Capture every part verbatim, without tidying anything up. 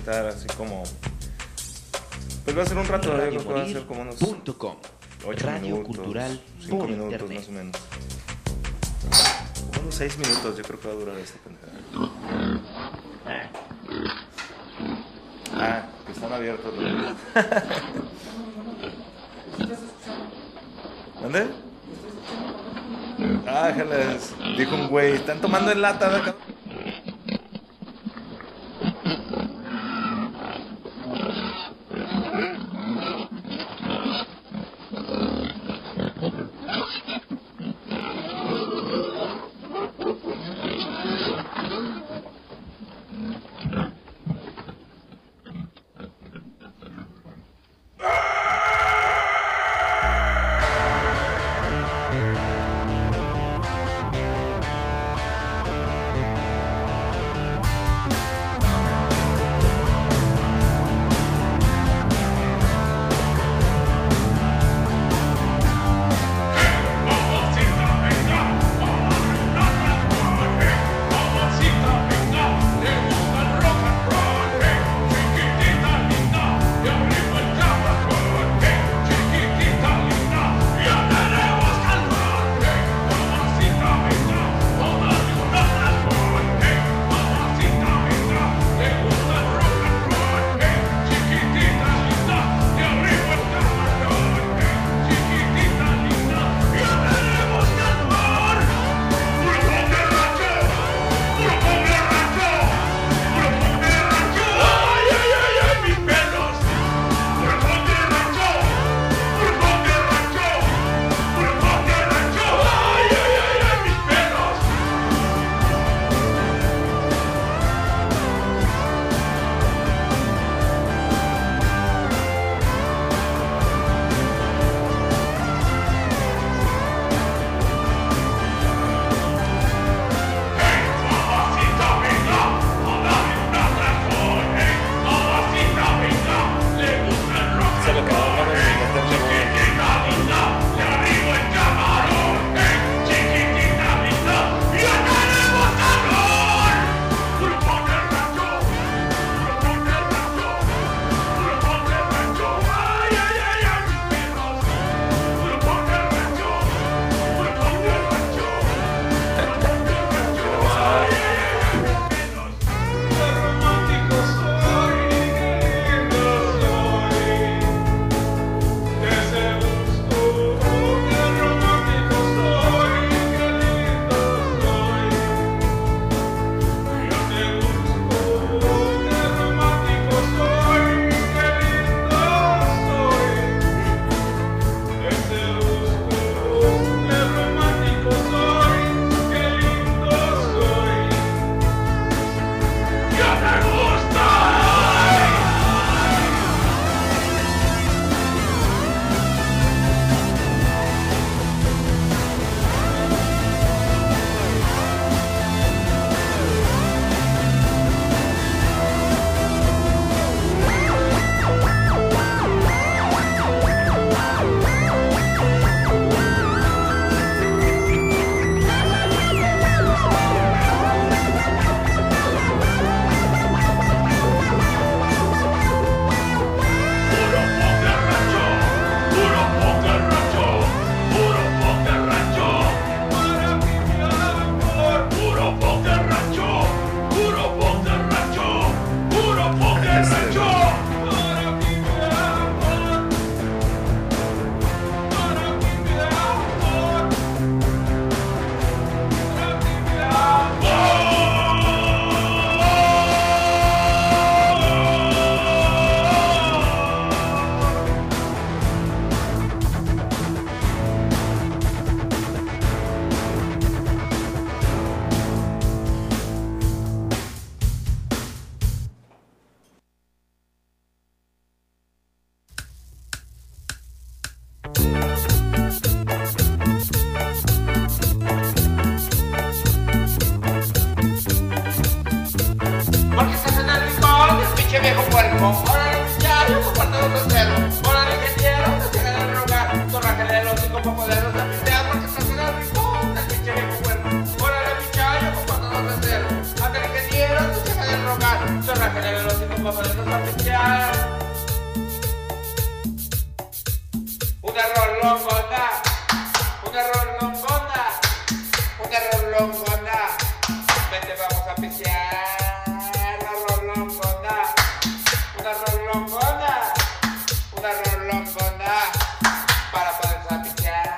aventar así como... Pues va a ser un rato, yo creo que va a ser como unos... .com. ocho Radio minutos, Cultural cinco por minutos internet. más o menos. Unos seis minutos yo creo que va a durar esta pendejada. Ah, que están abiertos. ¿No? ¿Dónde? Ah, déjales. Dijo un güey, están tomando en lata de acá. Zorra que le ve los cinco ponernos a pistear. Una rolongona, una rolongona, una rolongona. Vente, vamos a pistear. La rolongona, una rolongona, una rolongona. Para ponernos a pistear.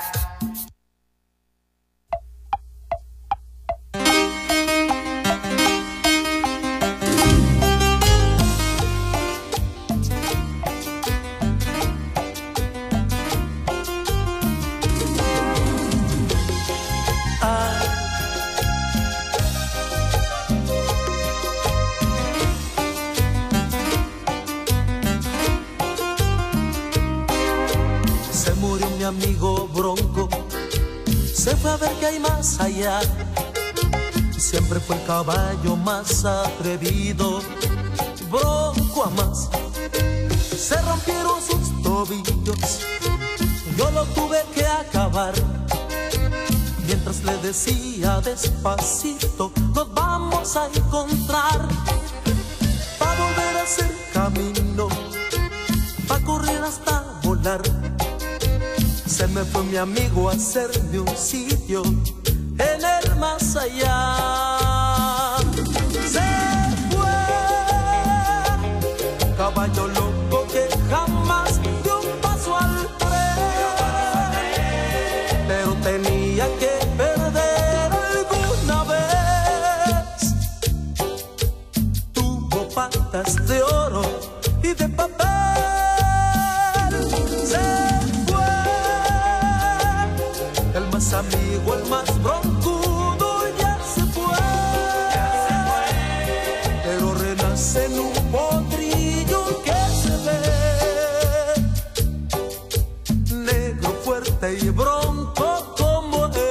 Amigo Bronco se fue a ver qué hay más allá. Siempre fue el caballo más atrevido. Bronco a más. Se rompieron sus tobillos, yo lo tuve que acabar. Mientras le decía despacito, nos vamos a encontrar. Pa' volver a hacer camino, pa' correr hasta volar. Se me fue mi amigo a hacerme un sitio en el más allá. Se fue, caballo loco que jamás dio un paso al tren, pero tenía que perder alguna vez. Tuvo patas de oro y de papel. El más amigo, el más broncudo ya se fue, ya se fue. Pero renace en un potrillo que se ve, negro, fuerte y bronco como él.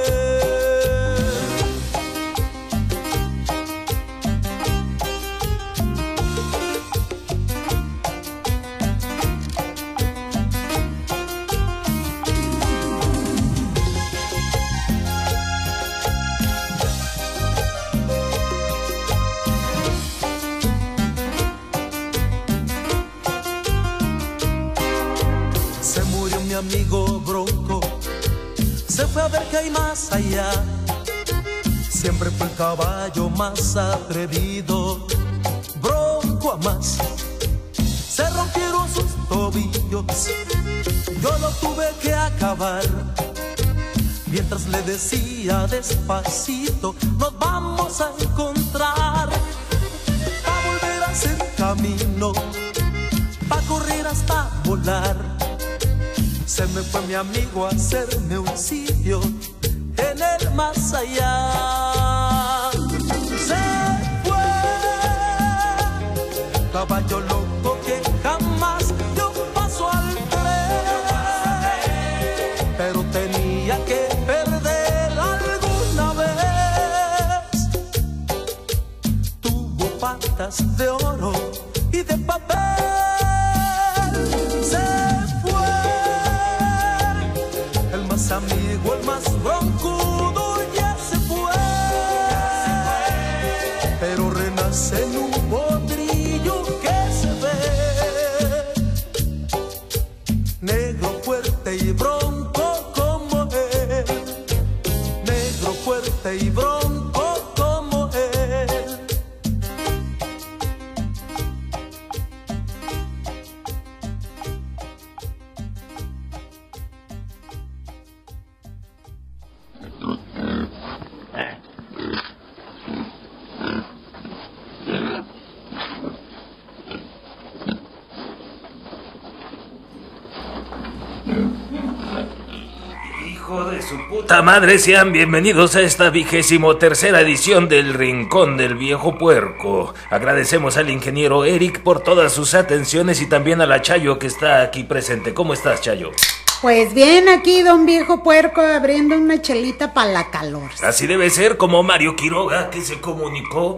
Amigo Bronco se fue a ver qué hay más allá. Siempre fue el caballo más atrevido. Bronco a más. Se rompieron sus tobillos, yo lo tuve que acabar. Mientras le decía despacito, nos vamos a encontrar. Pa' volver a hacer camino, pa' correr hasta volar. Se me fue mi amigo a hacerme un sitio en el más allá. Se fue, caballo loco que jamás dio un paso al tren, pero tenía que perder alguna vez. Tuvo patas de oro y de papel. Amigo, el más broncudo ya se fue, ya se fue. Pero renace en un potrillo que se ve, negro, fuerte y bronco como él, negro, fuerte y bronco como él. Hijo de su puta madre, sean bienvenidos a esta vigésimo tercera edición del Rincón del Viejo Puerco. Agradecemos al ingeniero Eric por todas sus atenciones y también a la Chayo que está aquí presente. ¿Cómo estás, Chayo? Pues bien, aquí don Viejo Puerco abriendo una chelita para la calor. Así debe ser, como Mario Quiroga, que se comunicó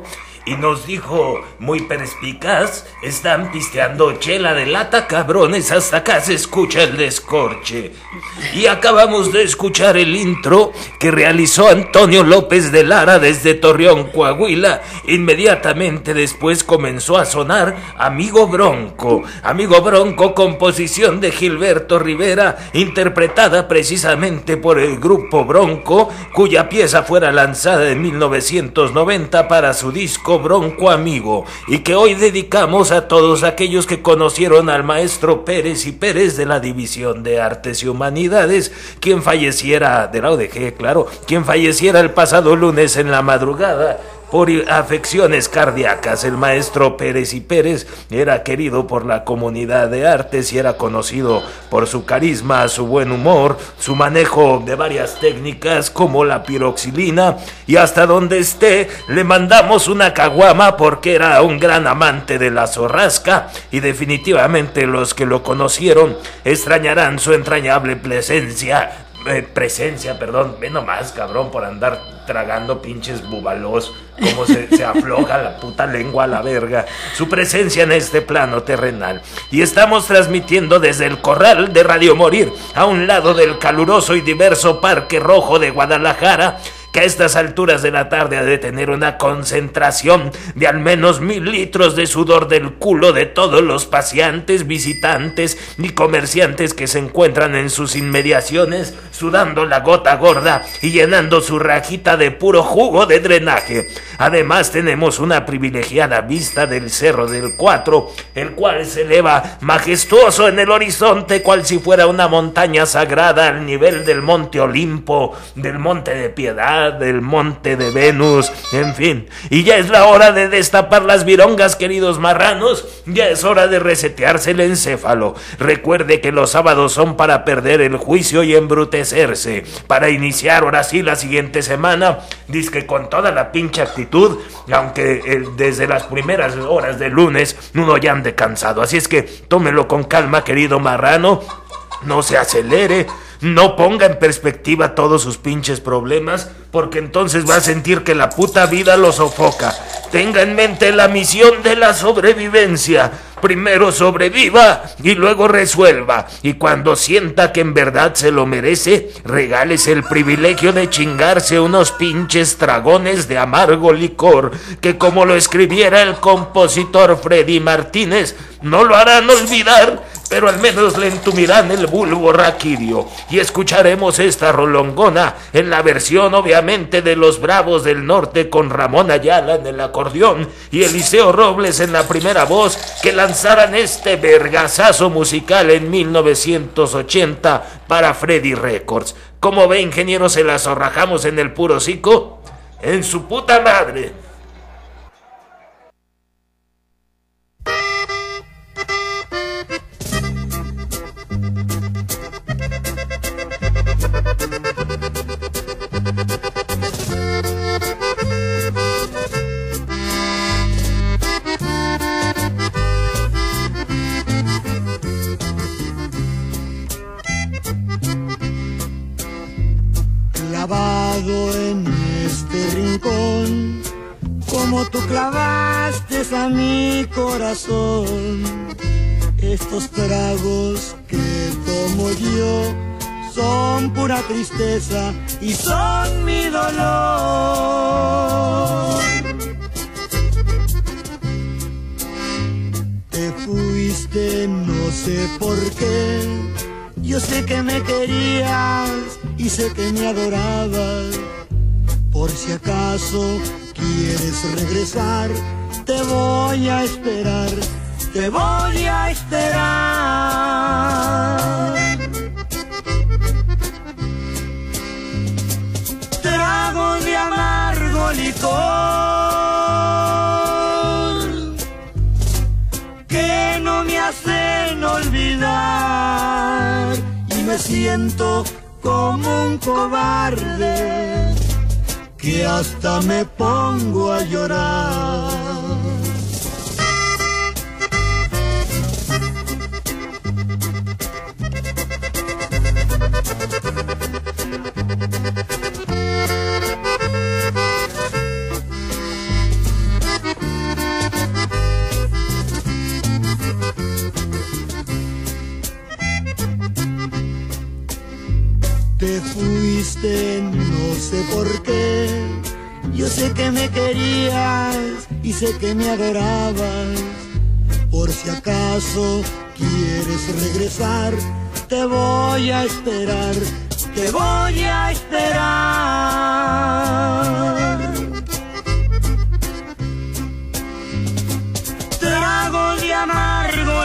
y nos dijo muy perspicaz: están pisteando chela de lata, cabrones, hasta acá se escucha el descorche. Y acabamos de escuchar el intro que realizó Antonio López de Lara desde Torreón, Coahuila. Inmediatamente después comenzó a sonar Amigo Bronco. Amigo Bronco, composición de Gilberto Rivera, interpretada precisamente por el grupo Bronco, cuya pieza fuera lanzada en mil novecientos noventa para su disco Bronco Amigo, y que hoy dedicamos a todos aquellos que conocieron al maestro Pérez y Pérez de la División de Artes y Humanidades, quien falleciera, de la O D G, claro, quien falleciera el pasado lunes en la madrugada por afecciones cardíacas. El maestro Pérez y Pérez era querido por la comunidad de artes y era conocido por su carisma, su buen humor, su manejo de varias técnicas como la piroxilina, y hasta donde esté le mandamos una caguama porque era un gran amante de la zorrasca, y definitivamente los que lo conocieron extrañarán su entrañable presencia. Eh, presencia, perdón, ve nomás, cabrón, por andar tragando pinches bubalos, como se, se afloja la puta lengua a la verga, su presencia en este plano terrenal. Y estamos transmitiendo desde el corral de Radio Morir, a un lado del caluroso y diverso Parque Rojo de Guadalajara, que a estas alturas de la tarde ha de tener una concentración de al menos mil litros de sudor del culo de todos los paseantes, visitantes y comerciantes que se encuentran en sus inmediaciones, sudando la gota gorda y llenando su rajita de puro jugo de drenaje. Además tenemos una privilegiada vista del Cerro del Cuatro, el cual se eleva majestuoso en el horizonte, cual si fuera una montaña sagrada al nivel del Monte Olimpo, del Monte de Piedad, del Monte de Venus, en fin. Y ya es la hora de destapar las virongas, queridos marranos. Ya es hora de resetearse el encéfalo. Recuerde que los sábados son para perder el juicio y embrutecerse, para iniciar ahora sí la siguiente semana, dizque con toda la pinche actitud, aunque eh, desde las primeras horas del lunes uno ya ande cansado. Así es que tómelo con calma, querido marrano, no se acelere, no ponga en perspectiva todos sus pinches problemas, porque entonces va a sentir que la puta vida lo sofoca. Tenga en mente la misión de la sobrevivencia. Primero sobreviva y luego resuelva. Y cuando sienta que en verdad se lo merece, regálese el privilegio de chingarse unos pinches tragones de amargo licor, que como lo escribiera el compositor Freddy Martínez, no lo harán olvidar, pero al menos le entumirán el bulbo raquídeo. Y escucharemos esta rolongona en la versión obviamente de los Bravos del Norte, con Ramón Ayala en el acordeón y Eliseo Robles en la primera voz, que lanzaran este vergazazo musical en mil novecientos ochenta para Freddy Records. ¿Cómo ve, ingeniero? ¿Se la zorrajamos en el puro hocico? ¡En su puta madre! Clavado en este rincón, como tú clavaste a mi corazón, estos tragos que tomo yo son pura tristeza y son mi dolor. Te fuiste, no sé por qué. Yo sé que me querías y sé que me adorabas. Por si acaso quieres regresar, te voy a esperar, te voy a esperar. Trago de amargo licor que no me hacen olvidar, y me siento como un cobarde que hasta me pongo a llorar. fuiste, no sé por qué. Yo sé que me querías y sé que me adorabas. Por si acaso quieres regresar, te voy a esperar, te voy a esperar. Trago de amargo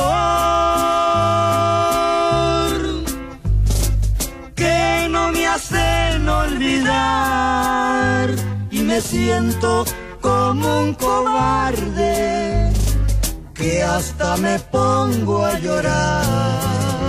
licor que no me hacen olvidar, y me siento como un cobarde que hasta me pongo a llorar.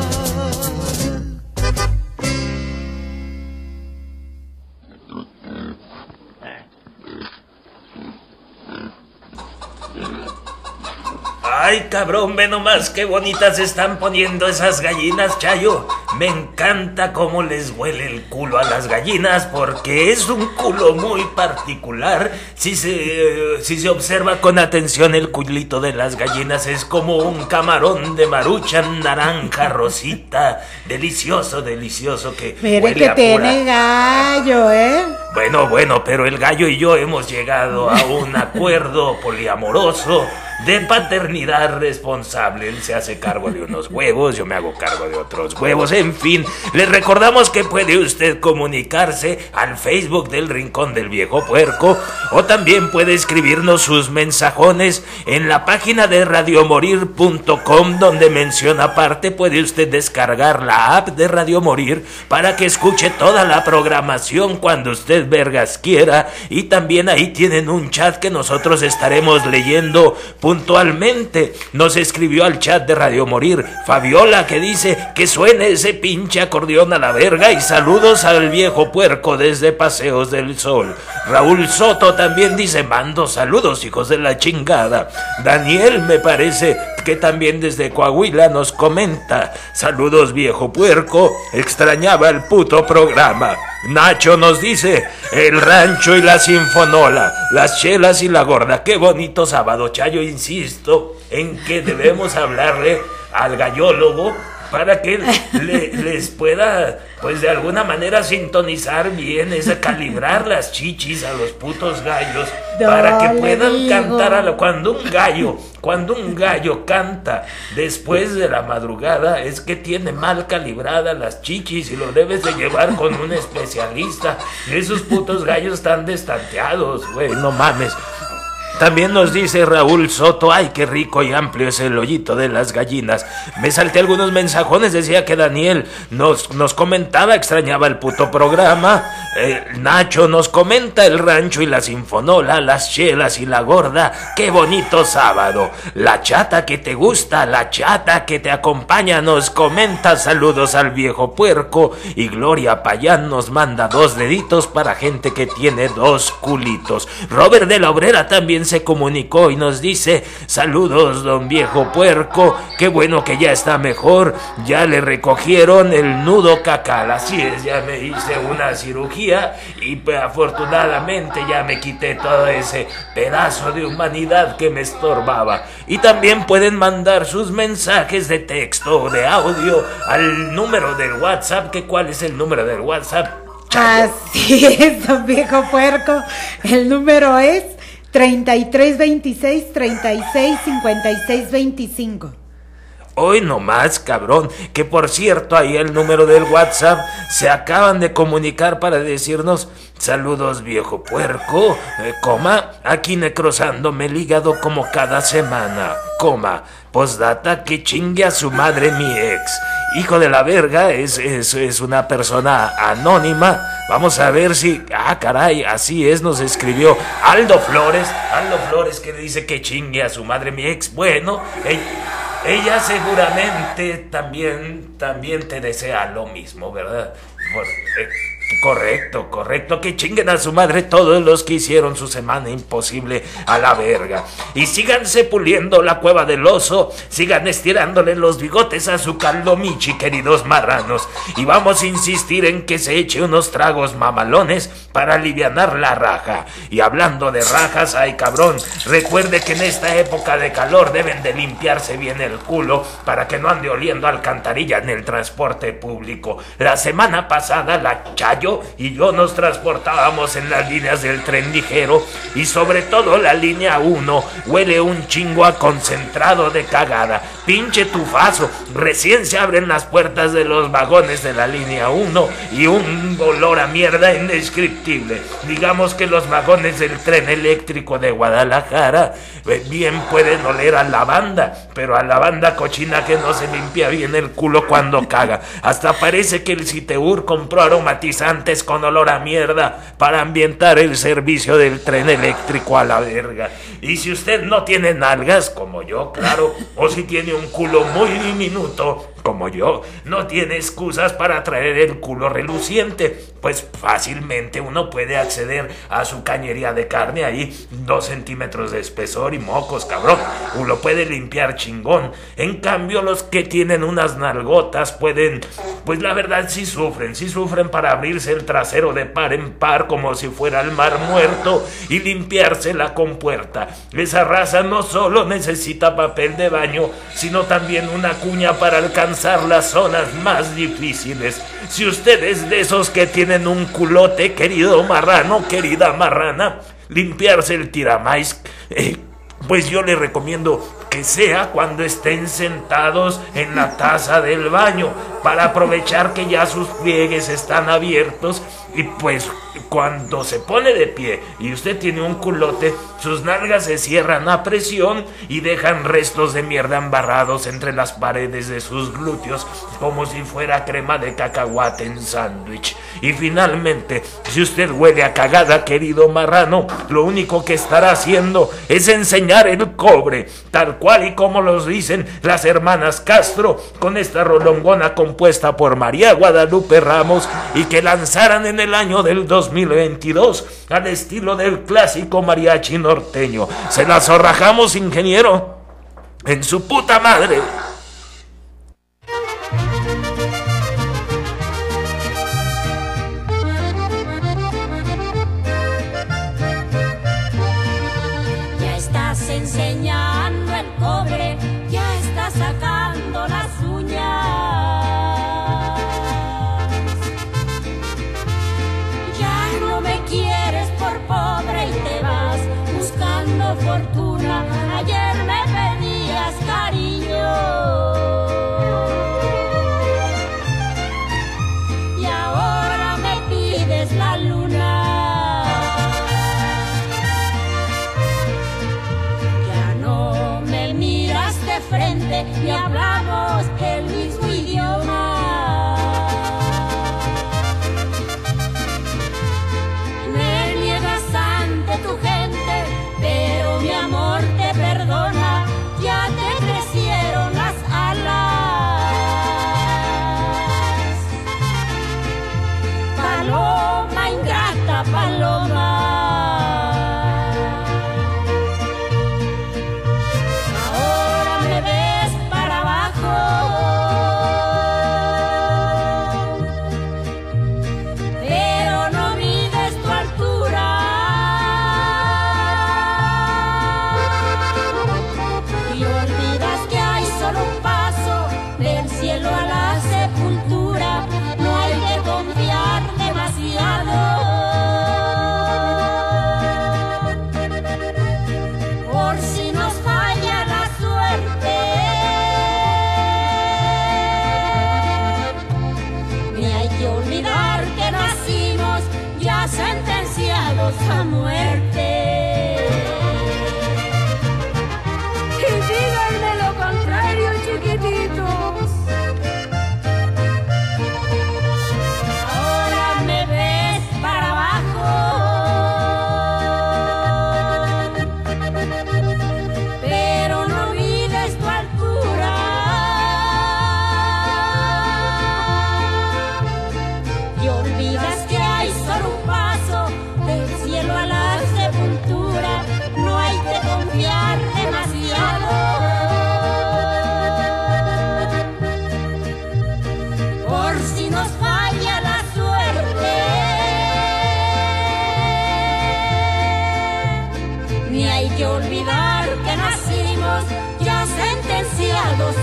Ay, cabrón, ve nomás qué bonitas se están poniendo esas gallinas, Chayo. Me encanta cómo les huele el culo a las gallinas, porque es un culo muy particular. Si se, si se observa con atención el culito de las gallinas, es como un camarón de Maruchan, naranja, rosita. Delicioso, delicioso, que Mire huele que a tiene pura... gallo, ¿eh? Bueno, bueno, pero el gallo y yo hemos llegado a un acuerdo poliamoroso de paternidad responsable. Él se hace cargo de unos huevos, yo me hago cargo de otros huevos. En fin, les recordamos que puede usted comunicarse al Facebook del Rincón del Viejo Puerco, o también puede escribirnos sus mensajones en la página de radio morir punto com, donde menciona aparte puede usted descargar la app de Radio Morir para que escuche toda la programación cuando usted vergas quiera, y también ahí tienen un chat que nosotros estaremos leyendo puntualmente. Nos escribió al chat de Radio Morir Fabiola, que dice que suene ese pinche acordeón a la verga, y saludos al Viejo Puerco desde Paseos del Sol. Raúl Soto también dice mando saludos, hijos de la chingada. Daniel me parece que también desde Coahuila nos comenta saludos Viejo Puerco, extrañaba el puto programa. Nacho nos dice el rancho y la sinfonola, las chelas y la gorda. Qué bonito sábado, Chayo. Insisto en que debemos hablarle al gallólogo para que le, les pueda, pues de alguna manera sintonizar bien, esa, calibrar las chichis a los putos gallos, no, para que puedan digo. cantar a la, cuando un gallo, cuando un gallo canta después de la madrugada, es que tiene mal calibradas las chichis y lo debes de llevar con un especialista. Esos putos gallos están destanteados, güey, no mames. También nos dice Raúl Soto, ay, qué rico y amplio es el hoyito de las gallinas. Me salté algunos mensajones, decía que Daniel nos, nos comentaba, extrañaba el puto programa. eh, Nacho nos comenta el rancho y la sinfonola, las chelas y la gorda. Qué bonito sábado. La chata que te gusta, la chata que te acompaña, nos comenta saludos al Viejo Puerco. Y Gloria Payán nos manda dos deditos para gente que tiene dos culitos. Robert de la Obrera también se comunicó y nos dice saludos don Viejo Puerco, qué bueno que ya está mejor, ya le recogieron el nudo cacal. Así es, ya me hice una cirugía y pues, afortunadamente ya me quité todo ese pedazo de humanidad que me estorbaba. Y también pueden mandar sus mensajes de texto o de audio al número del WhatsApp. ¿Que cuál es el número del WhatsApp, Chayo? Así es, don Viejo Puerco, el número es treinta y tres veintiséis, treinta y seis, cincuenta y seis, veinticinco. Hoy nomás, cabrón, que por cierto ahí el número del WhatsApp se acaban de comunicar para decirnos saludos Viejo Puerco, eh, coma, aquí necrosándome el hígado como cada semana, coma, postdata, que chingue a su madre mi ex. Hijo de la verga, es, es, es una persona anónima. Vamos a ver si... Ah, caray, así es, nos escribió Aldo Flores. Aldo Flores que dice que chingue a su madre mi ex. Bueno, ella, ella seguramente también, también te desea lo mismo, ¿verdad? Bueno, eh, Correcto, correcto, que chinguen a su madre todos los que hicieron su semana imposible a la verga. Y síganse puliendo la cueva del oso, sigan estirándole los bigotes a su caldo michi, queridos marranos. Y vamos a insistir en que se eche unos tragos mamalones para alivianar la raja. Y hablando de rajas, ay cabrón, recuerde que en esta época de calor deben de limpiarse bien el culo para que no ande oliendo alcantarilla en el transporte público. La semana pasada la Chayo y yo nos transportábamos en las líneas del tren ligero y sobre todo la línea uno huele un chingo a concentrado de cagada. Pinche tufazo, recién se abren las puertas de los vagones de la línea uno y un olor a mierda indescriptible. Digamos que los vagones del tren eléctrico de Guadalajara bien pueden oler a lavanda, pero a lavanda cochina que no se limpia bien el culo cuando caga. Hasta parece que el Citeur compró aromatizantes con olor a mierda para ambientar el servicio del tren eléctrico a la verga. Y si usted no tiene nalgas, como yo, claro, o si tiene un culo muy diminuto, como yo, no tiene excusas para traer el culo reluciente, pues fácilmente uno puede acceder a su cañería de carne ahí, dos centímetros de espesor y mocos, cabrón, uno puede limpiar chingón. En cambio, los que tienen unas nalgotas pueden, pues la verdad sí sufren, sí sufren para abrirse el trasero de par en par como si fuera el mar muerto y limpiarse la compuerta. Esa raza no solo necesita papel de baño, sino también una cuña para alcanzar las zonas más difíciles. Si usted es de esos que tienen un culote, querido marrano, querida marrana, limpiarse el tiramais, eh, pues yo le recomiendo que sea cuando estén sentados en la taza del baño, para aprovechar que ya sus pliegues están abiertos y pues cuando se pone de pie y usted tiene un culote, sus nalgas se cierran a presión y dejan restos de mierda embarrados entre las paredes de sus glúteos como si fuera crema de cacahuate en sándwich. Y finalmente, si usted huele a cagada, querido marrano, lo único que estará haciendo es enseñar el cobre, tal cual y como los dicen las hermanas Castro con esta rolongona compuesta por María Guadalupe Ramos y que lanzaran en el año del dos mil veintidós al estilo del clásico mariachi norteño. Se la zorrajamos, ingeniero, en su puta madre. Ya estás enseñando el cobre, ya estás sacando las uñas. Ya no me quieres por pobre y te vas buscando fortuna. Ayer me pedías cariño y ahora me pides la luna. Ya no me miras de frente ni hablamos el mismo idioma. Me niegas ante tu gente, pero mi amor te perdona. Ya te crecieron las alas. Paloma ingrata, paloma. Ahora me ves para abajo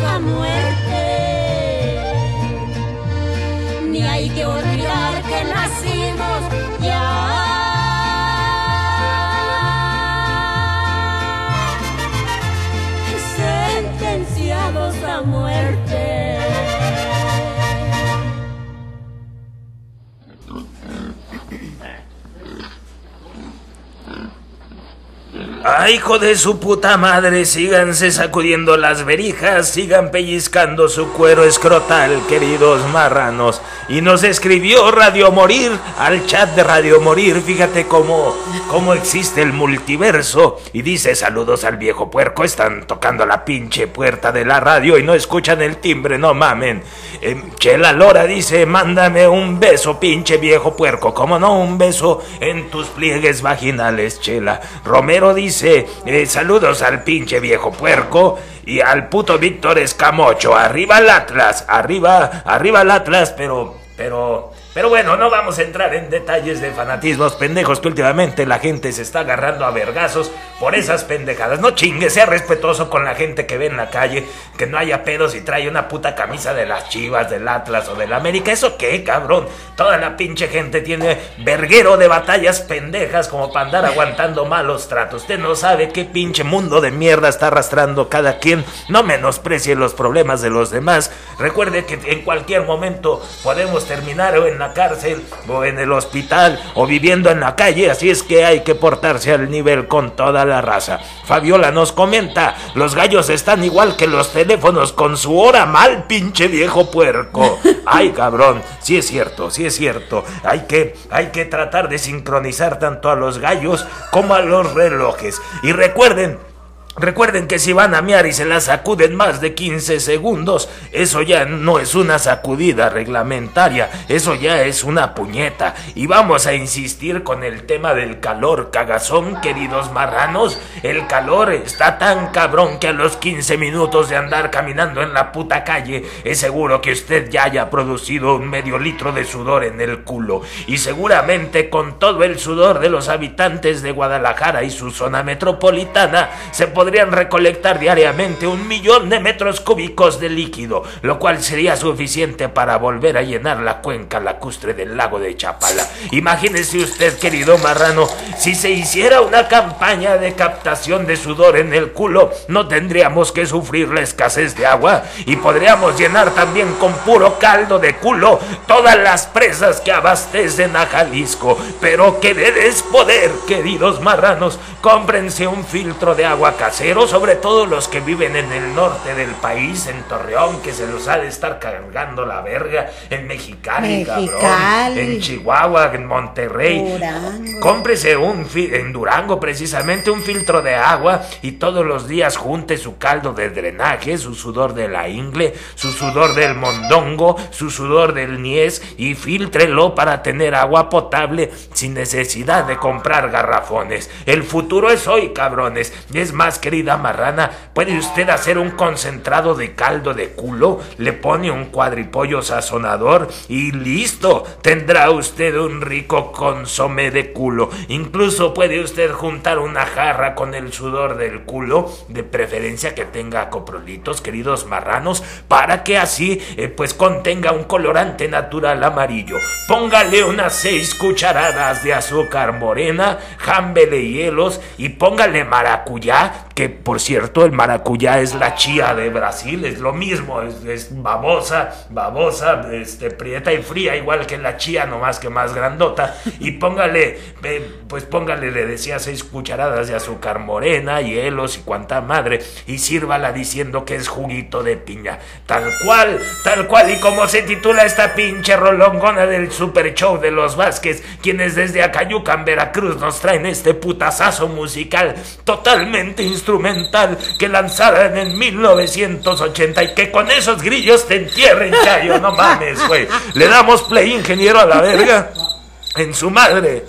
la muerte. Ni hay que olvidar que nacimos ya sentenciados a muerte. ¡Ay, hijo de su puta madre! Síganse sacudiendo las verijas, sigan pellizcando su cuero escrotal, queridos marranos. Y nos escribió Radio Morir al chat de Radio Morir. Fíjate cómo, cómo existe el multiverso. Y dice: saludos al viejo puerco. Están tocando la pinche puerta de la radio y no escuchan el timbre, no mamen. Eh, Chela Lora dice: mándame un beso, pinche viejo puerco. ¿Cómo no? Un beso en tus pliegues vaginales, Chela. Romero dice: eh, saludos al pinche viejo puerco y al puto Víctor Escamocho. Arriba el Atlas, arriba, arriba el Atlas, pero, pero... Pero bueno, no vamos a entrar en detalles de fanatismos pendejos que últimamente la gente se está agarrando a vergazos por esas pendejadas. No chingue, sea respetuoso con la gente que ve en la calle, que no haya pedos y trae una puta camisa de las Chivas, del Atlas o del América. ¿Eso qué, cabrón? Toda la pinche gente tiene verguero de batallas pendejas como para andar aguantando malos tratos. Usted no sabe qué pinche mundo de mierda está arrastrando cada quien. No menosprecie los problemas de los demás. Recuerde que en cualquier momento podemos terminar en la cárcel o en el hospital o viviendo en la calle, así es que hay que portarse al nivel con toda la raza. Fabiola nos comenta: los gallos están igual que los teléfonos, con su hora mal, pinche viejo puerco. Ay, cabrón, sí es cierto, sí es cierto. Hay que, hay que tratar de sincronizar tanto a los gallos como a los relojes. Y recuerden, Recuerden que si van a mear y se la sacuden más de quince segundos, eso ya no es una sacudida reglamentaria, eso ya es una puñeta. Y vamos a insistir con el tema del calor, cagazón, queridos marranos. El calor está tan cabrón que a los quince minutos de andar caminando en la puta calle, es seguro que usted ya haya producido un medio litro de sudor en el culo. Y seguramente con todo el sudor de los habitantes de Guadalajara y su zona metropolitana, se podría podrían recolectar diariamente un millón de metros cúbicos de líquido, lo cual sería suficiente para volver a llenar la cuenca lacustre del lago de Chapala. Imagínese usted, querido marrano, si se hiciera una campaña de captación de sudor en el culo, no tendríamos que sufrir la escasez de agua y podríamos llenar también con puro caldo de culo todas las presas que abastecen a Jalisco. Pero querer es poder, queridos marranos. Cómprense un filtro de agua casero, sobre todo los que viven en el norte del país, en Torreón, que se los ha de estar cargando la verga, en Mexicali, Mexicali. cabrón, en Chihuahua, en Monterrey. Durango. Cómprese un fi- en Durango precisamente un filtro de agua y todos los días junte su caldo de drenaje, su sudor de la ingle, su sudor del mondongo, su sudor del niés y fíltrelo para tener agua potable sin necesidad de comprar garrafones. El futuro es hoy, cabrones. Es más, querida marrana, puede usted hacer un concentrado de caldo de culo, le pone un cuadripollo sazonador y listo, tendrá usted un rico consomé de culo. Incluso puede usted juntar una jarra con el sudor del culo, de preferencia que tenga coprolitos, queridos marranos, para que así eh, pues contenga un colorante natural amarillo. Póngale unas seis cucharadas de azúcar morena, jámbele hielos y póngale maracuyá, que por cierto el maracuyá es la chía de Brasil, es lo mismo, es, es babosa, babosa, este, prieta y fría, igual que la chía, nomás que más grandota. Y póngale, eh, pues póngale, le decía, seis cucharadas de azúcar morena, hielos y cuanta madre, y sírvala diciendo que es juguito de piña, tal cual, tal cual, y como se titula esta pinche rolongona del super show de los Vázquez, quienes desde Acayucan, Veracruz, nos traen este putazazo musical totalmente instrumental que lanzaron en mil novecientos ochenta, y que con esos grillos te entierren, chayo, no mames, güey. Le damos play, ingeniero, a la verga, en su madre.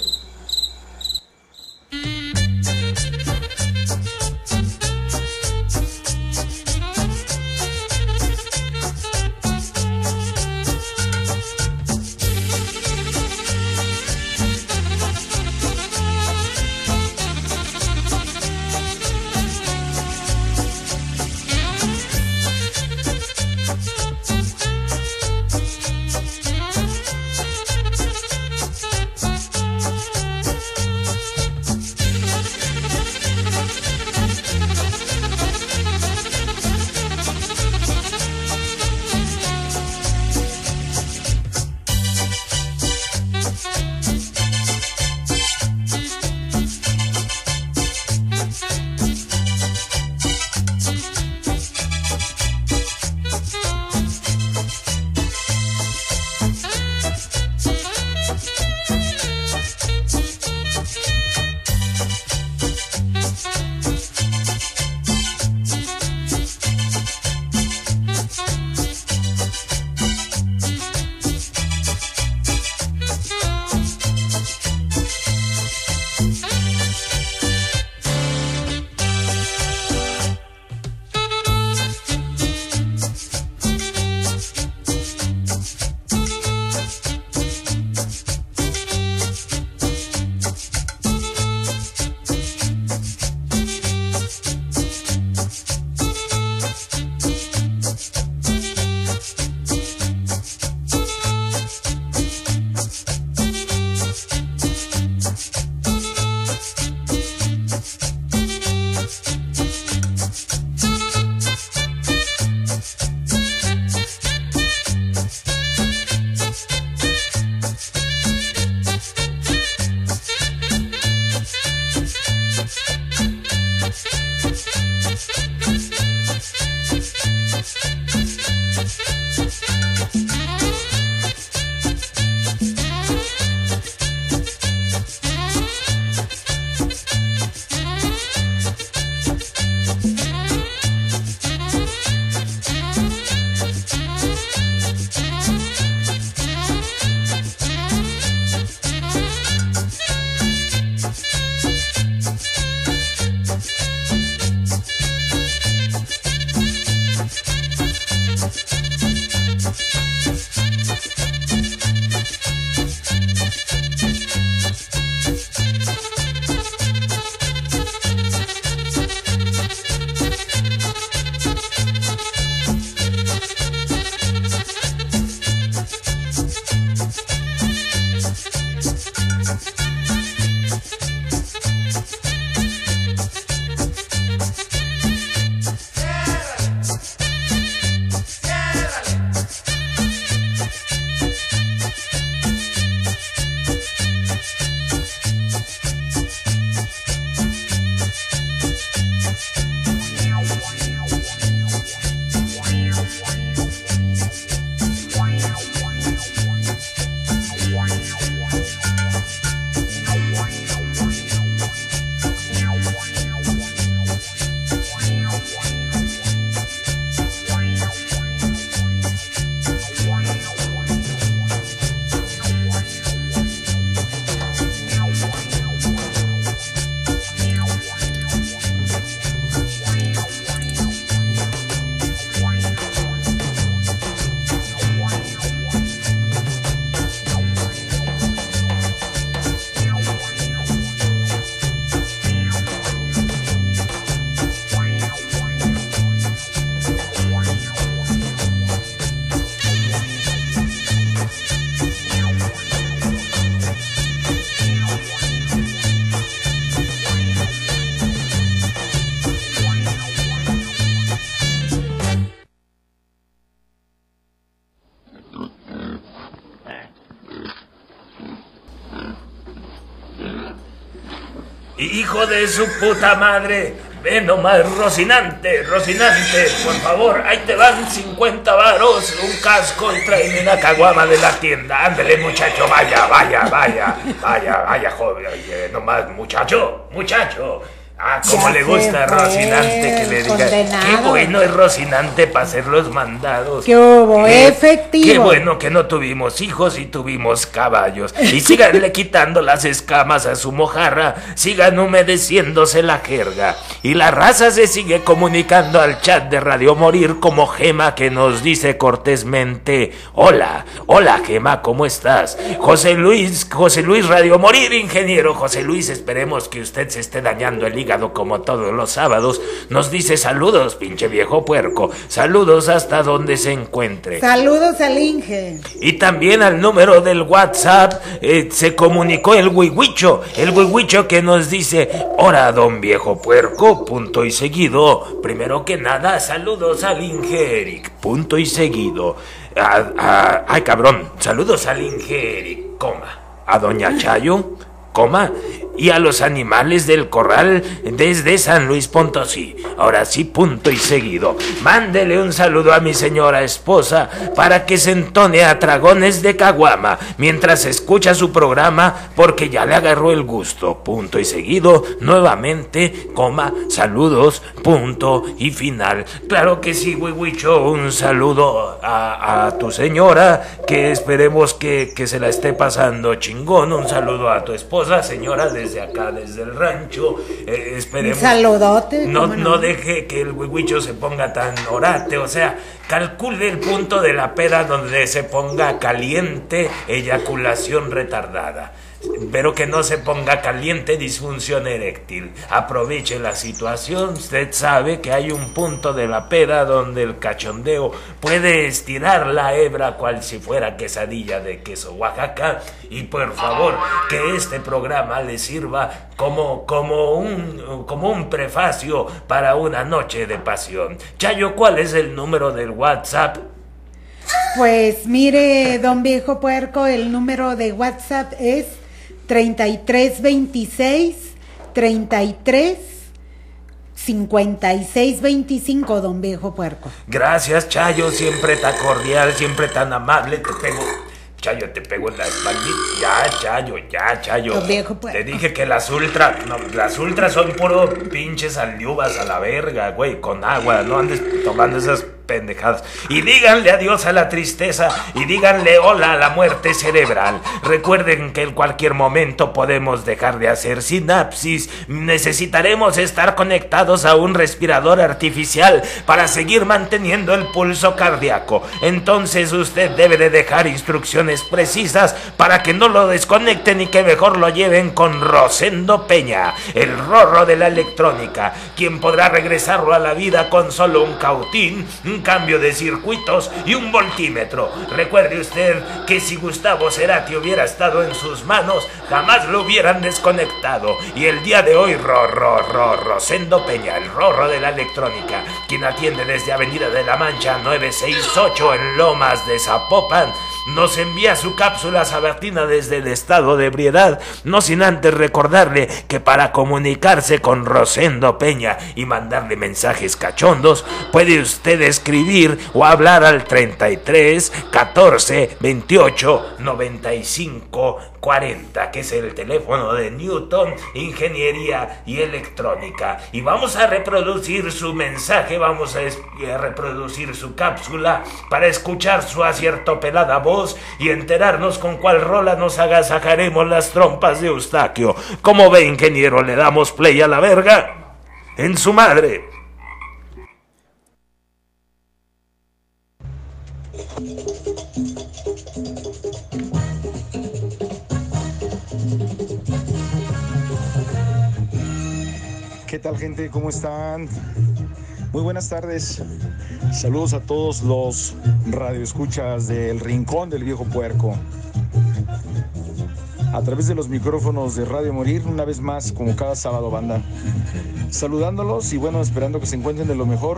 Hijo de su puta madre. Ve nomás, Rocinante, Rocinante, por favor, ahí te van cincuenta varos, un casco y tráeme una caguama de la tienda. Ándale, muchacho, vaya, vaya, vaya, vaya, vaya, joven, oye, nomás, muchacho, muchacho. Ah, como le gusta a Rocinante que le diga. Condenado. Qué bueno es Rocinante para hacer los mandados. ¿Qué hubo? Qué, Efectivo. Qué bueno que no tuvimos hijos y tuvimos caballos. Y síganle quitando las escamas a su mojarra, sigan humedeciéndose la jerga. Y la raza se sigue comunicando al chat de Radio Morir como Gema, que nos dice cortésmente: hola, hola Gema, ¿cómo estás? José Luis, José Luis Radio Morir, ingeniero José Luis, esperemos que usted se esté dañando el hígado como todos los sábados, nos dice: saludos, pinche viejo puerco, saludos hasta donde se encuentre. Saludos al Inge. Y también al número del WhatsApp eh, se comunicó el Huihuicho, el Huihuicho que nos dice: ora, don viejo puerco, punto y seguido. Primero que nada, saludos al Inge Eric, punto y seguido. A, a, ay, cabrón, saludos al Inge Eric, coma. A doña Chayo, coma. Y a los animales del corral desde San Luis Potosí. Ahora sí, punto y seguido. Mándele un saludo a mi señora esposa para que se entone a tragones de caguama mientras escucha su programa, porque ya le agarró el gusto. Punto y seguido. Nuevamente, coma, saludos, punto y final. Claro que sí, Huihuicho, un saludo a, a tu señora, que esperemos que, que se la esté pasando chingón. Un saludo a tu esposa, señora, desde acá, desde el rancho. Eh, esperemos. Un saludote. No, no, no deje que el Huihuicho se ponga tan orate, o sea, calcule el punto de la peda donde se ponga caliente, eyaculación retardada. Pero que no se ponga caliente, disfunción eréctil. Aproveche la situación. Usted sabe que hay un punto de la peda donde el cachondeo puede estirar la hebra cual si fuera quesadilla de queso Oaxaca. Y por favor, que este programa le sirva como, como, un, como un prefacio para una noche de pasión. Chayo, ¿cuál es el número del WhatsApp? Pues mire, don viejo puerco, el número de WhatsApp es treinta y tres veintiséis treinta y tres cincuenta y seis veinticinco, don viejo puerco. Gracias, Chayo, siempre tan cordial, siempre tan amable. Te pego, Chayo, te pego en la espaldita. Ya, Chayo, ya, Chayo. Don viejo puerco. Te dije que las ultra, no, las ultras son puro pinches aliubas a la verga, güey, con agua. No andes tomando esas pendejadas. Y díganle adiós a la tristeza y díganle hola a la muerte cerebral. Recuerden que en cualquier momento podemos dejar de hacer sinapsis. Necesitaremos estar conectados a un respirador artificial para seguir manteniendo el pulso cardíaco. Entonces usted debe de dejar instrucciones precisas para que no lo desconecten y que mejor lo lleven con Rosendo Peña, el rorro de la electrónica, quien podrá regresarlo a la vida con solo un cautín, un cambio de circuitos y un voltímetro. Recuerde usted que si Gustavo Cerati hubiera estado en sus manos, jamás lo hubieran desconectado. Y el día de hoy, Rorro, Rorro, Rosendo Peña, el rorro de la electrónica, quien atiende desde Avenida de la Mancha nueve seis ocho en Lomas de Zapopan, nos envía su cápsula sabatina desde el estado de ebriedad, no sin antes recordarle que para comunicarse con Rosendo Peña y mandarle mensajes cachondos, puede usted escribir o hablar al treinta y tres, catorce, veintiocho, noventa y cinco, cuarenta, que es el teléfono de Newton Ingeniería y Electrónica. Y vamos a reproducir su mensaje, vamos a, a reproducir su cápsula para escuchar su aciertopelada voz y enterarnos con cuál rola nos agasajaremos las trompas de Eustaquio. ¿Cómo ve, ingeniero? ¿Le damos play a la verga? En su madre. ¿Qué tal, gente? ¿Cómo están? Muy buenas tardes. Saludos a todos los radioescuchas del Rincón del Viejo Puerco. A través de los micrófonos de Radio Morir, una vez más, como cada sábado, banda. Saludándolos y bueno, esperando que se encuentren de lo mejor.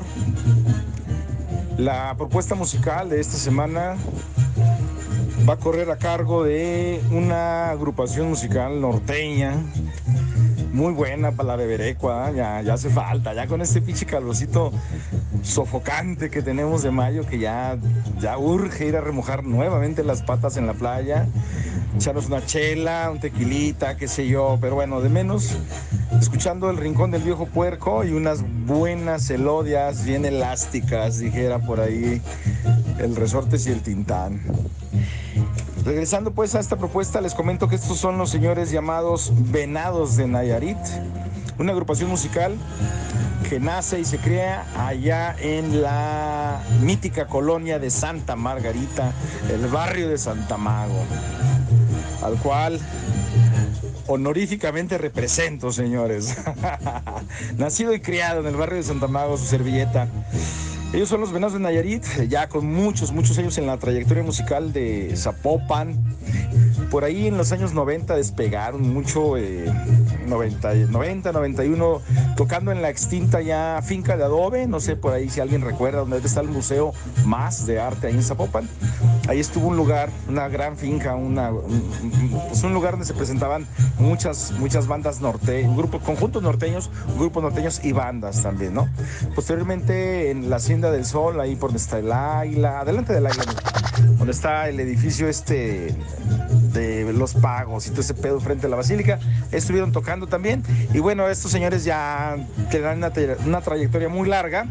La propuesta musical de esta semana va a correr a cargo de una agrupación musical norteña muy buena para la beberecua, ¿eh? ya, ya hace falta, ya con este pinche calorcito sofocante que tenemos de mayo, que ya, ya urge ir a remojar nuevamente las patas en la playa, echarnos una chela, un tequilita, qué sé yo, pero bueno, de menos, escuchando el Rincón del Viejo Puerco y unas buenas elodias bien elásticas, dijera por ahí el Resortes y el Tintán. Regresando pues a esta propuesta, les comento que estos son los señores llamados Venados de Nayarit, una agrupación musical que nace y se crea allá en la mítica colonia de Santa Margarita, el barrio de Santa Mago, al cual honoríficamente represento, señores. Nacido y criado en el barrio de Santa Mago, su servilleta. Ellos son los Venados de Nayarit, ya con muchos, muchos años en la trayectoria musical de Zapopan. Por ahí en los años noventa despegaron mucho, eh, noventa, noventa, noventa y uno, tocando en la extinta ya finca de adobe. No sé por ahí si alguien recuerda, donde está el Museo Más de Arte ahí en Zapopan. Ahí estuvo un lugar, una gran finca, una, un, pues un lugar donde se presentaban muchas, muchas bandas norteñas, grupos, conjuntos norteños, grupos norteños y bandas también, ¿no? Posteriormente en la Hacienda del Sol, ahí por donde está el Águila, adelante del Águila, donde está el edificio este de los Pagos y todo ese pedo frente a la Basílica, estuvieron tocando también. Y bueno, estos señores ya tienen una, una trayectoria muy larga.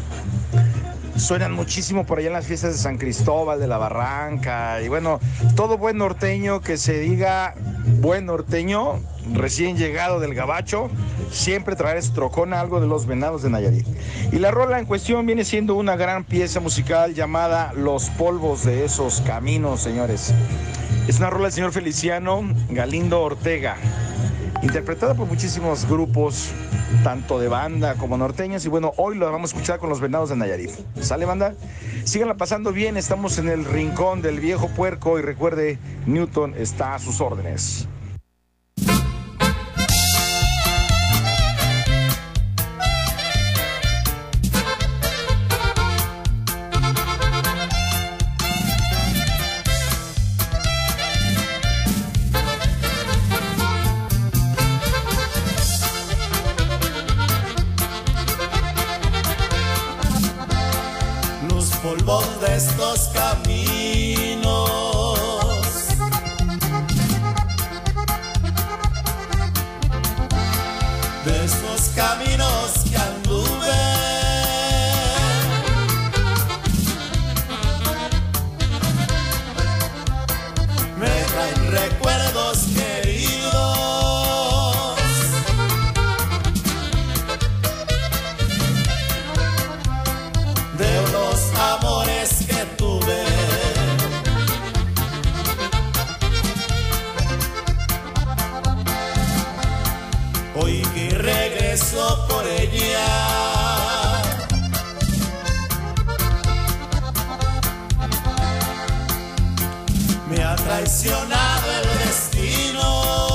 Suenan muchísimo por allá en las fiestas de San Cristóbal de la Barranca. Y bueno, todo buen norteño que se diga buen norteño, recién llegado del gabacho, siempre traerá su trocona algo de los Venados de Nayarit. Y la rola en cuestión viene siendo una gran pieza musical llamada Los Polvos de Esos Caminos, señores. Es una rola del señor Feliciano Galindo Ortega, interpretada por muchísimos grupos, tanto de banda como norteños. Y bueno, hoy lo vamos a escuchar con los Venados de Nayarit. ¿Sale, banda? Síganla pasando bien, estamos en el Rincón del Viejo Puerco y recuerde, Newton está a sus órdenes. Polvos de estos caminos, de estos caminos que anduve, traicionado el destino.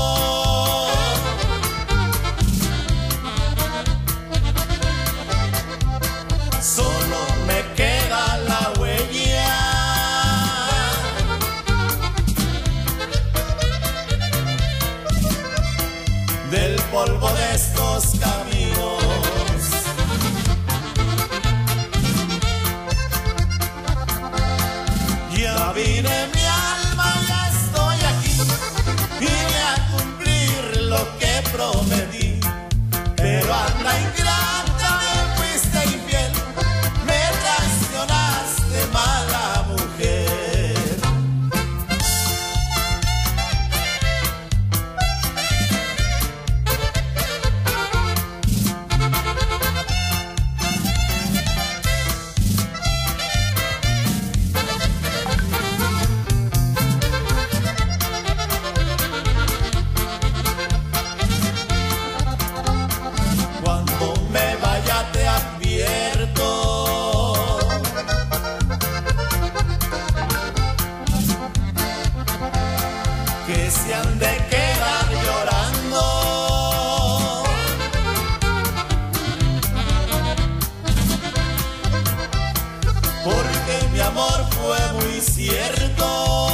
Solo me queda la huella del polvo de estos caminos. Ya vine mi alma, ya estoy aquí, vine a cumplir lo que prometí, pero anda ingrata, me fuiste infiel, me traicionaste, mala mujer. Que se han de quedar llorando, porque mi amor fue muy cierto.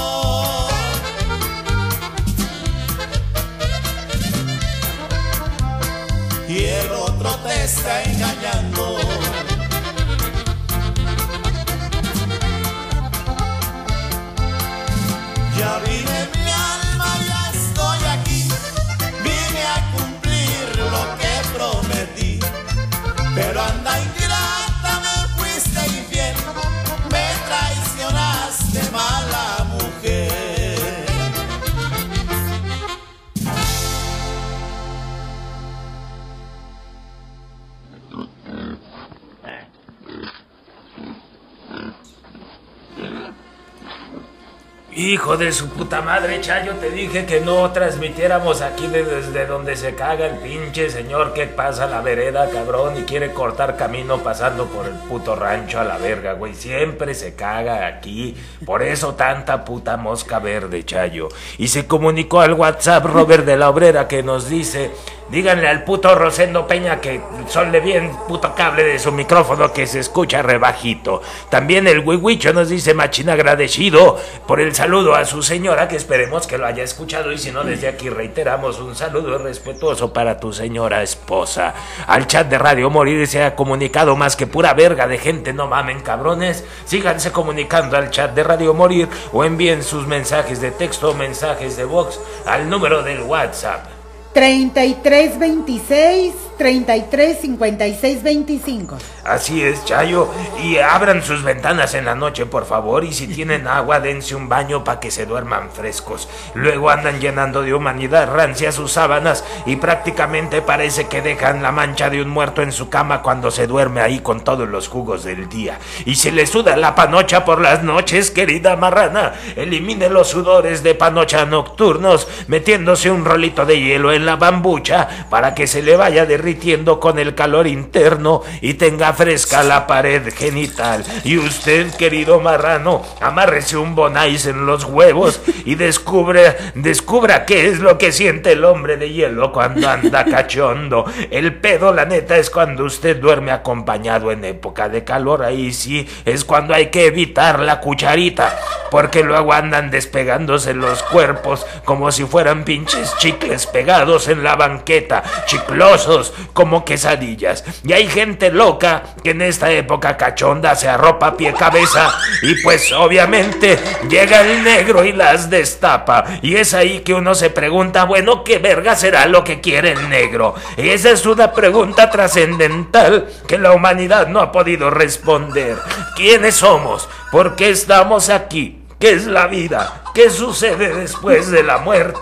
Y el otro te está engañando. Ya vine mi alma, ya estoy aquí, vine a cumplir lo que prometí, pero anda ingrata, me fuiste infiel, me traicionaste, mala mujer. Hijo de su puta madre, Chayo, te dije que no transmitiéramos aquí de, desde donde se caga el pinche señor que pasa la vereda, cabrón, y quiere cortar camino pasando por el puto rancho a la verga, güey. Siempre se caga aquí, por eso tanta puta mosca verde, Chayo. Y se comunicó al WhatsApp Robert de la Obrera que nos dice: díganle al puto Rosendo Peña que sonle bien puto cable de su micrófono que se escucha rebajito. También el Wiwicho nos dice: machín agradecido por el saludo a su señora, que esperemos que lo haya escuchado, y si no, desde aquí reiteramos un saludo respetuoso para tu señora esposa. Al chat de Radio Morir se ha comunicado más que pura verga de gente, no mamen cabrones. Síganse comunicando al chat de Radio Morir o envíen sus mensajes de texto o mensajes de voz al número del WhatsApp treinta y tres veintiséis, treinta y tres cincuenta y seis veinticinco. Así es, Chayo, y abran sus ventanas en la noche, por favor, y si tienen agua, dense un baño para que se duerman frescos. Luego andan llenando de humanidad rancia sus sábanas y prácticamente parece que dejan la mancha de un muerto en su cama cuando se duerme ahí con todos los jugos del día. Y se le suda la panocha por las noches, querida marrana, elimine los sudores de panocha nocturnos metiéndose un rolito de hielo en la bambucha para que se le vaya derritiendo con el calor interno y tenga fresca la pared genital. Y usted, querido marrano, amárrese un bonais en los huevos y descubre, descubra qué es lo que siente el hombre de hielo cuando anda cachondo. El pedo, la neta, es cuando usted duerme acompañado en época de calor. Ahí sí es cuando hay que evitar la cucharita, porque luego andan despegándose los cuerpos como si fueran pinches chicles pegados en la banqueta, chiclosos como quesadillas. Y hay gente loca que en esta época cachonda se arropa pie cabeza y pues obviamente llega el negro y las destapa. Y es ahí que uno se pregunta, bueno, ¿qué verga será lo que quiere el negro? Y esa es una pregunta trascendental que la humanidad no ha podido responder. ¿Quiénes somos? ¿Por qué estamos aquí? ¿Qué es la vida? ¿Qué sucede después de la muerte?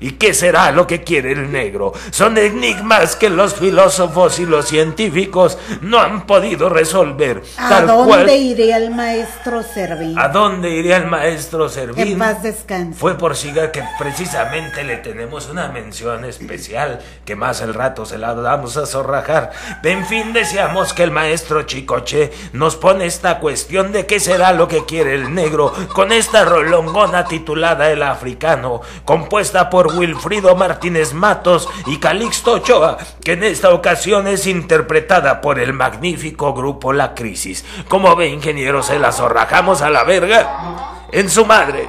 ¿Y qué será lo que quiere el negro? Son enigmas que los filósofos y los científicos no han podido resolver. ¿A tal dónde cual... iría el maestro Servín? ¿A dónde iría el maestro Servín? En paz descanse. Fue por siga que precisamente le tenemos una mención especial que más al rato se la damos a zorrajar. En fin, deseamos que el maestro Chicoche nos pone esta cuestión de qué será lo que quiere el negro con esta rolongona titulada El Africano, compuesta por Wilfrido Martínez Matos y Calixto Ochoa, que en esta ocasión es interpretada por el magnífico grupo La Crisis. Como ve, ingeniero, se la zorrajamos a la verga en su madre.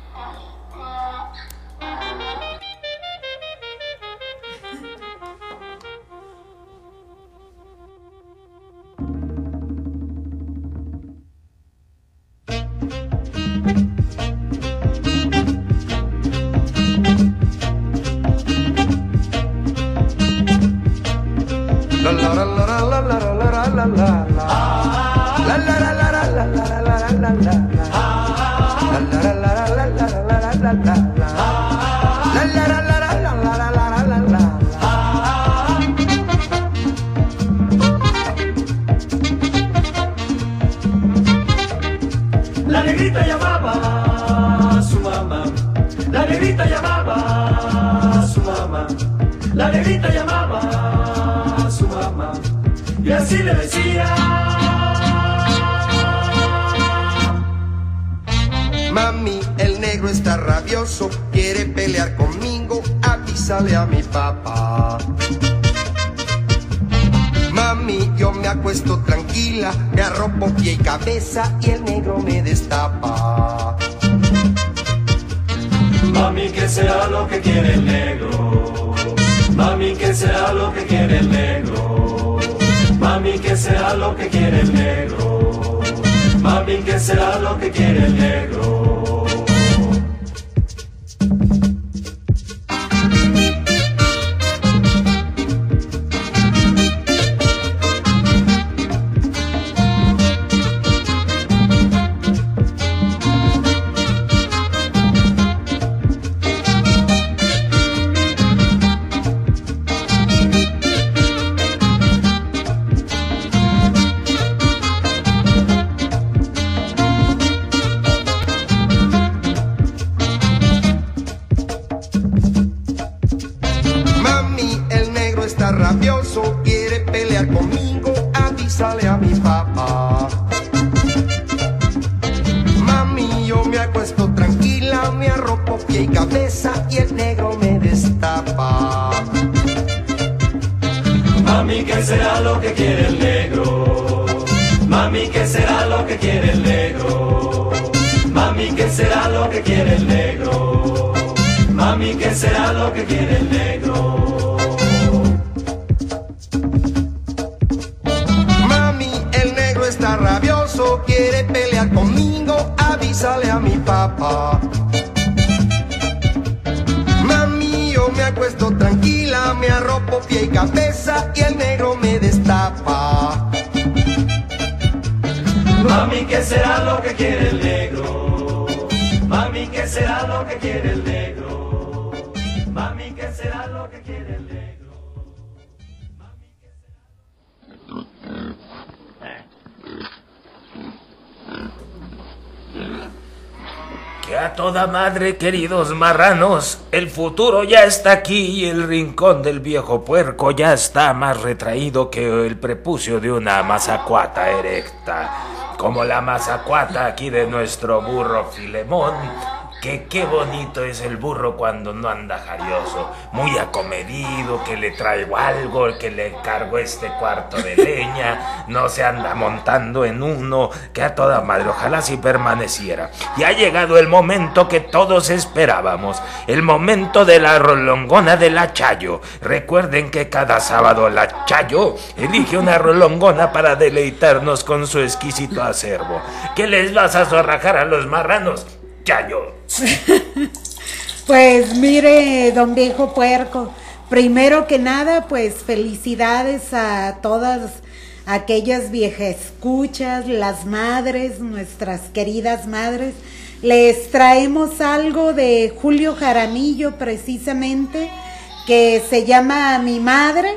La negrita llamaba a su mamá, la negrita llamaba a su mamá, la negrita llamaba a su mamá, y así le decía: mami, el negro está rabioso, quiere pelear conmigo, avísale a mi papá. Mami, yo me acuesto tranquila, me arropo pie y cabeza y el negro me destapa. Mami, que sea lo que quiere el negro, mami, que sea lo que quiere el negro, mami, que sea lo que quiere el negro, mami, que sea lo que quiere el negro. Rabioso, quiere pelear conmigo, avísale a mi papá. Mami, yo me acuesto tranquila, me arropo pie y cabeza y el negro me destapa. Mami, ¿qué será lo que quiere el negro? Mami, ¿qué será lo que quiere el negro? Mami, ¿qué será lo que quiere el negro? Mami, ¿qué será lo que quiere el negro? Está rabioso, quiere pelear conmigo, avísale a mi papá. Mami, yo me acuesto tranquila, me arropo pie y cabeza y el negro me destapa. Mami, ¿qué será lo que quiere el negro? Mami, ¿qué será lo que quiere el negro? Mami, ¿qué será lo que quiere el negro? Que a toda madre, queridos marranos, el futuro ya está aquí y el rincón del viejo puerco ya está más retraído que el prepucio de una mazacuata erecta, como la mazacuata aquí de nuestro burro Filemón. Que qué bonito es el burro cuando no anda jarioso, muy acomedido, que le traigo algo, que le cargo este cuarto de leña, no se anda montando en uno, que a toda madre, ojalá si permaneciera. Y ha llegado el momento que todos esperábamos, el momento de la rolongona de la Chayo. Recuerden que cada sábado la Chayo elige una rolongona para deleitarnos con su exquisito acervo. ¿Qué les vas a zorrajar a los marranos, Chayo? Pues mire, don viejo puerco, primero que nada, pues felicidades a todas, aquellas viejescuchas, las madres, nuestras queridas madres. Les traemos algo de Julio Jaramillo precisamente, que se llama Mi Madre.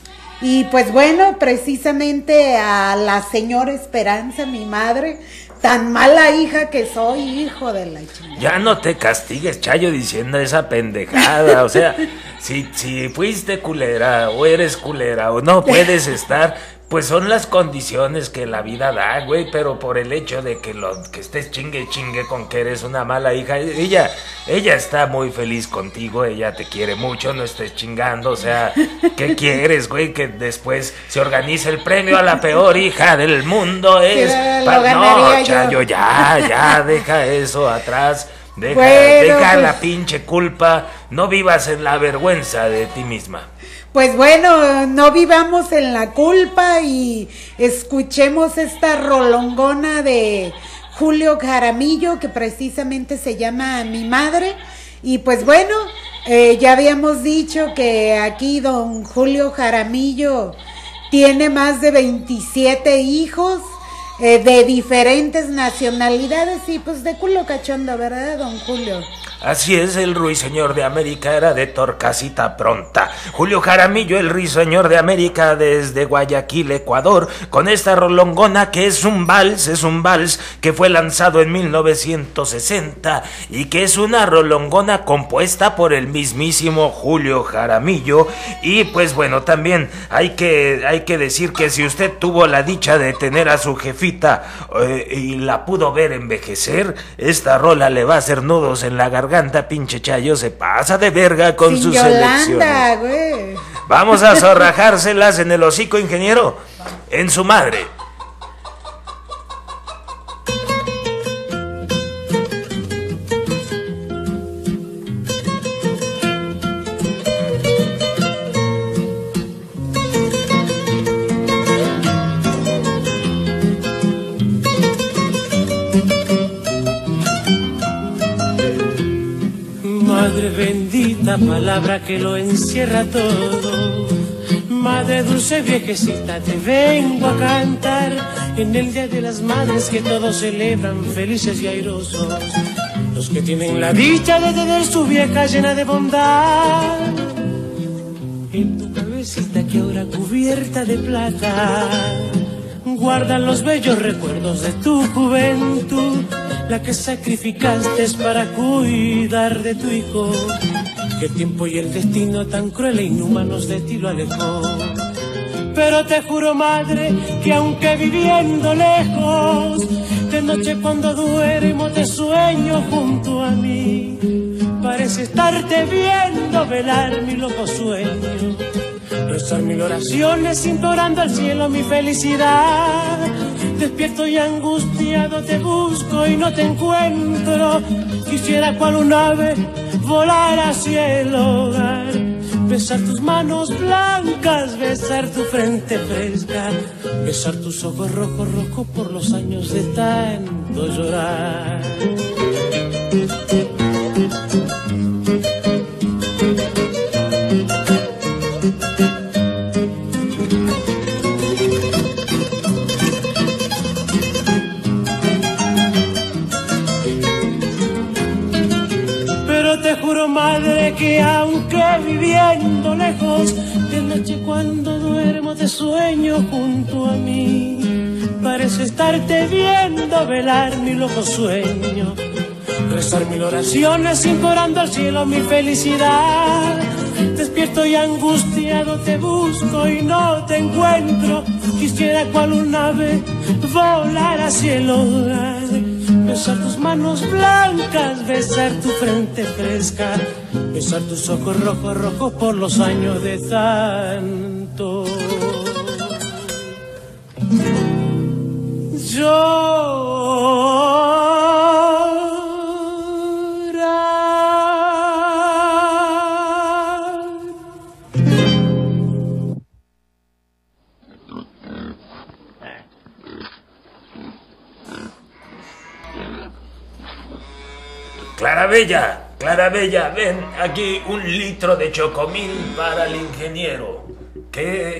Y pues bueno, precisamente a la señora Esperanza, mi madre, tan mala hija que soy, hijo de la chingada. Ya no te castigues, Chayo, diciendo esa pendejada. O sea, si, si fuiste culera o eres culera o no puedes estar, pues son las condiciones que la vida da, güey. Pero por el hecho de que, lo, que estés chingue chingue con que eres una mala hija, ella, ella está muy feliz contigo, ella te quiere mucho, no estés chingando. O sea, ¿qué quieres, güey? Que después se organice el premio a la peor hija del mundo. Es pa- no, Chayo, ya, ya, deja eso atrás. Deja, bueno, deja pues, la pinche culpa. No vivas en la vergüenza de ti misma. Pues bueno, no vivamos en la culpa y escuchemos esta rolongona de Julio Jaramillo, que precisamente se llama Mi Madre. Y pues bueno, eh, ya habíamos dicho que aquí don Julio Jaramillo tiene más de veintisiete hijos, eh, de diferentes nacionalidades y pues de culo cachondo, ¿verdad, don Julio? Así es, el ruiseñor de América era de Torcasita Pronta. Julio Jaramillo, el ruiseñor de América desde Guayaquil, Ecuador, con esta rolongona que es un vals, es un vals que fue lanzado en mil novecientos sesenta y que es una rolongona compuesta por el mismísimo Julio Jaramillo. Y pues bueno, también hay que, hay que decir que si usted tuvo la dicha de tener a su jefita eh, y la pudo ver envejecer, esta rola le va a hacer nudos en la garganta. Pinche Chayo se pasa de verga con Sin sus Yolanda, elecciones. güey. Vamos a zorrajárselas en el hocico, ingeniero, en su madre. Madre bendita, palabra que lo encierra todo. Madre dulce viejecita, te vengo a cantar en el Día de las Madres que todos celebran felices y airosos. Los que tienen la dicha de tener su vieja llena de bondad. En tu cabecita que ahora cubierta de plata, guardan los bellos recuerdos de tu juventud, la que sacrificaste para cuidar de tu hijo, que el tiempo y el destino tan cruel e inhumanos de ti lo alejó. Pero te juro, madre, que aunque viviendo lejos, de noche cuando duermo te sueño junto a mí. Parece estarte viendo velar mi loco sueño, rezar mil oraciones implorando al cielo mi felicidad. Despierto y angustiado te busco y no te encuentro. Quisiera cual un ave volar hacia el hogar, besar tus manos blancas, besar tu frente fresca, besar tus ojos rojos, rojos por los años de tanto llorar. Madre, que aunque viviendo lejos, de noche cuando duermo te sueño junto a mí. Parece estarte viendo velar mi loco sueño, rezar mil oraciones implorando al cielo mi felicidad. Despierto y angustiado te busco y no te encuentro. Quisiera cual un ave volar hacia el hogar, besar tus manos blancas, besar tu frente fresca, besar tus ojos rojos, rojos por los años de tanto llorar. Clarabella, Clarabella, ven aquí un litro de chocomil para el ingeniero. ¿Qué,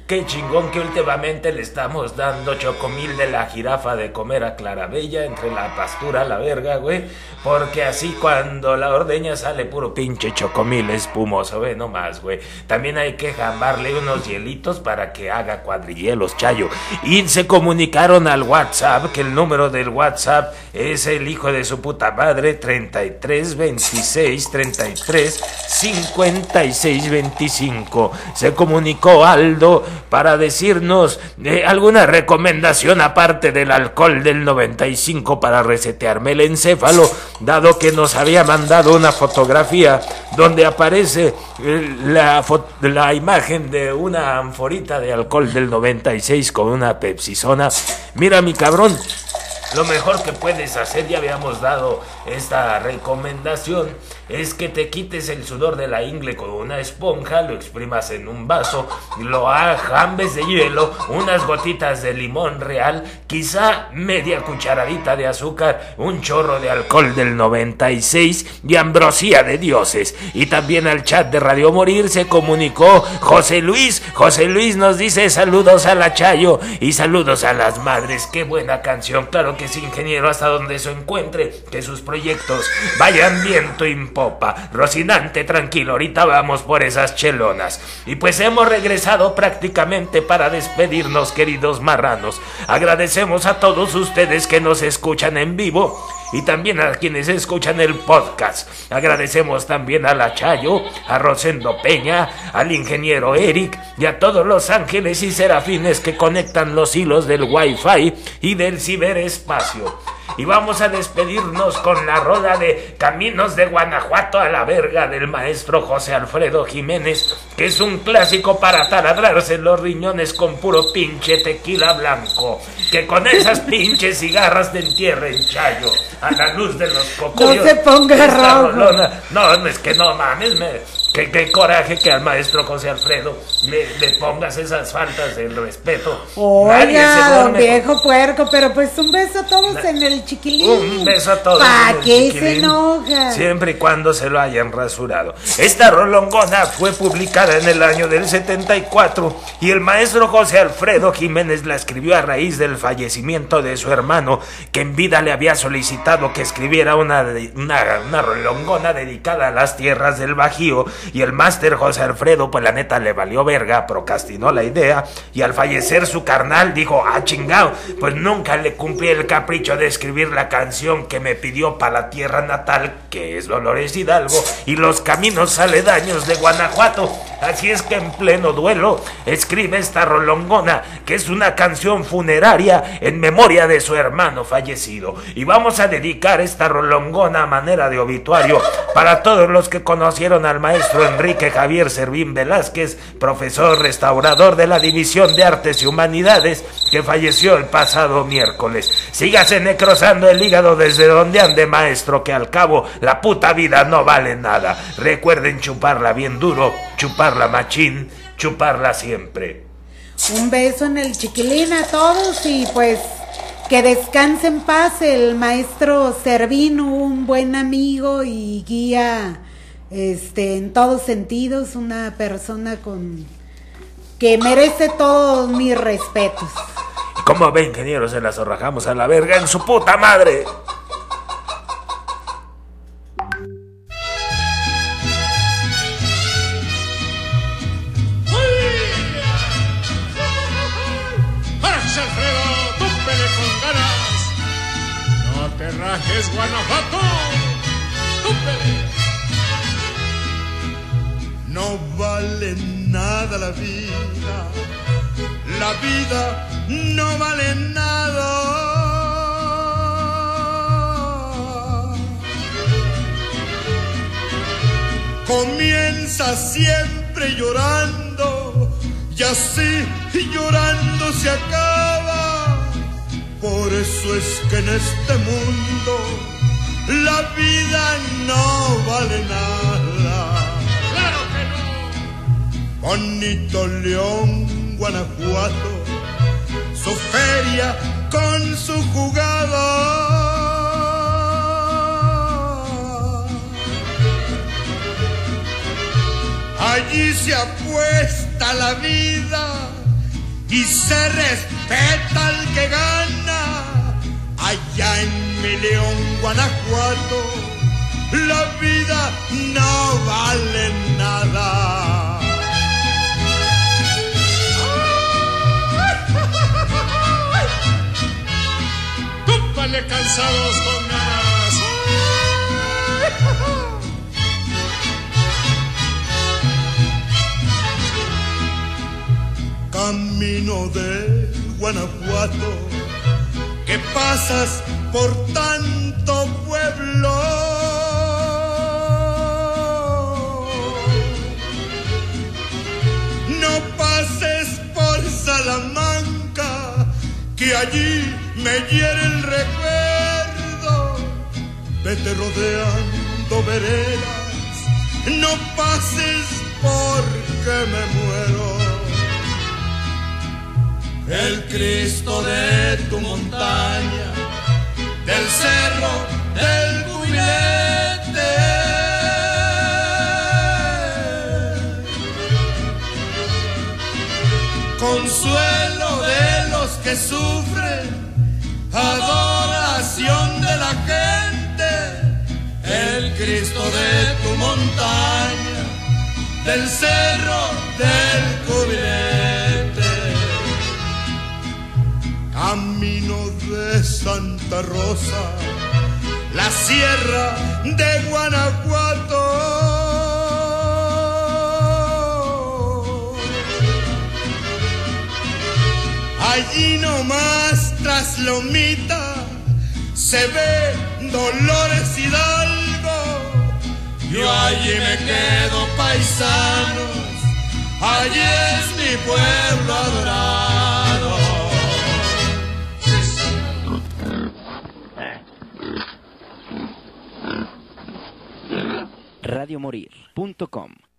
qué chingón que últimamente le estamos dando chocomil de la jirafa de comer a Clarabella entre la pastura a la verga, güey. Porque así cuando la ordeña sale puro pinche chocomil espumoso, güey, no más, güey. También hay que jambarle unos hielitos para que haga cuadrihielos, Chayo. Y se comunicaron al WhatsApp, que el número del WhatsApp es el hijo de su puta madre, treinta y tres veintiséis treinta y tres cincuenta y seis veinticinco. Se comunicó Aldo para decirnos eh, alguna recomendación aparte del alcohol del noventa y cinco para resetearme el encéfalo, dado que nos había mandado una fotografía donde aparece eh, la, la imagen de una anforita de alcohol del noventa y seis con una Pepsi-Zona. Mira, mi cabrón, lo mejor que puedes hacer, ya habíamos dado esta recomendación, es que te quites el sudor de la ingle con una esponja, lo exprimas en un vaso, lo ajambes de hielo, unas gotitas de limón real, quizá media cucharadita de azúcar, un chorro de alcohol del noventa y seis y ambrosía de dioses. Y también al chat de Radio Morir se comunicó José Luis. José Luis nos dice saludos a la Chayo y saludos a las madres. Qué buena canción, claro que sí, ingeniero, hasta donde se encuentre, que sus proyectos vayan viento en popa. Rocinante, tranquilo, ahorita vamos por esas chelonas. Y pues hemos regresado prácticamente para despedirnos, queridos marranos. Agradecemos a todos ustedes que nos escuchan en vivo y también a quienes escuchan el podcast. Agradecemos también a la Chayo, a Rosendo Peña, al ingeniero Eric y a todos los ángeles y serafines que conectan los hilos del Wi-Fi y del ciberespacio. Y vamos a despedirnos con la rola de Caminos de Guanajuato a la verga del maestro José Alfredo Jiménez, que es un clásico para taladrarse los riñones con puro pinche tequila blanco. Que con esas pinches cigarras te entierren, Chayo, a la luz de los cocuyos. No se ponga rojo. No, no, es que no mames, me... Qué, qué coraje que al maestro José Alfredo le, le pongas esas faltas del respeto. Oiga, don viejo puerco, pero pues un beso a todos Na- en el chiquilín. Un beso a todos. ¿Para qué se enoja? Siempre y cuando se lo hayan rasurado. Esta rolongona fue publicada en el año del setenta y cuatro y el maestro José Alfredo Jiménez la escribió a raíz del fallecimiento de su hermano, que en vida le había solicitado que escribiera una, una, una rolongona dedicada a las tierras del Bajío. Y el máster José Alfredo, pues la neta le valió verga, procrastinó la idea, y al fallecer su carnal dijo, ah chingao, pues nunca le cumplí el capricho de escribir la canción que me pidió para la tierra natal, que es Dolores Hidalgo, y los caminos aledaños de Guanajuato. Así es que en pleno duelo escribe esta rolongona, que es una canción funeraria en memoria de su hermano fallecido. Y vamos a dedicar esta rolongona a manera de obituario para todos los que conocieron al maestro Enrique Javier Servín Velázquez, profesor restaurador de la División de Artes y Humanidades, que falleció el pasado miércoles. Sígase necrosando el hígado desde donde ande, maestro, que al cabo la puta vida no vale nada. Recuerden chuparla bien duro, chuparla machín, chuparla siempre. Un beso en el chiquilín a todos y pues que descanse en paz el maestro Servín, un buen amigo y guía este en todos sentidos, una persona con que merece todos mis respetos. Como ven, ingeniero, se la zorrajamos a la verga en su puta madre. Rajes Guanajuato, túpele. No vale nada la vida, la vida no vale nada. Comienza siempre llorando y así llorando se acaba. Por eso es que en este mundo la vida no vale nada. ¡Claro que no! Bonito León, Guanajuato, su feria con su jugada. Allí se apuesta la vida y se respeta al que gana. Allá en mi León, Guanajuato, la vida no vale nada. Túpale cansados con ganas. Camino de Guanajuato, que pasas por tanto pueblo. No pases por Salamanca, que allí me hiere el recuerdo. Vete rodeando veredas, no pases porque me muero. El Cristo de tu montaña, del cerro del Cubilete, consuelo de los que sufren, adoración de la gente. El Cristo de tu montaña, del cerro del Cubilete. Camino de Santa Rosa, la sierra de Guanajuato. Allí nomás tras Lomita se ve Dolores Hidalgo. Yo allí me quedo, paisanos, allí es mi pueblo adorado. radio morir punto com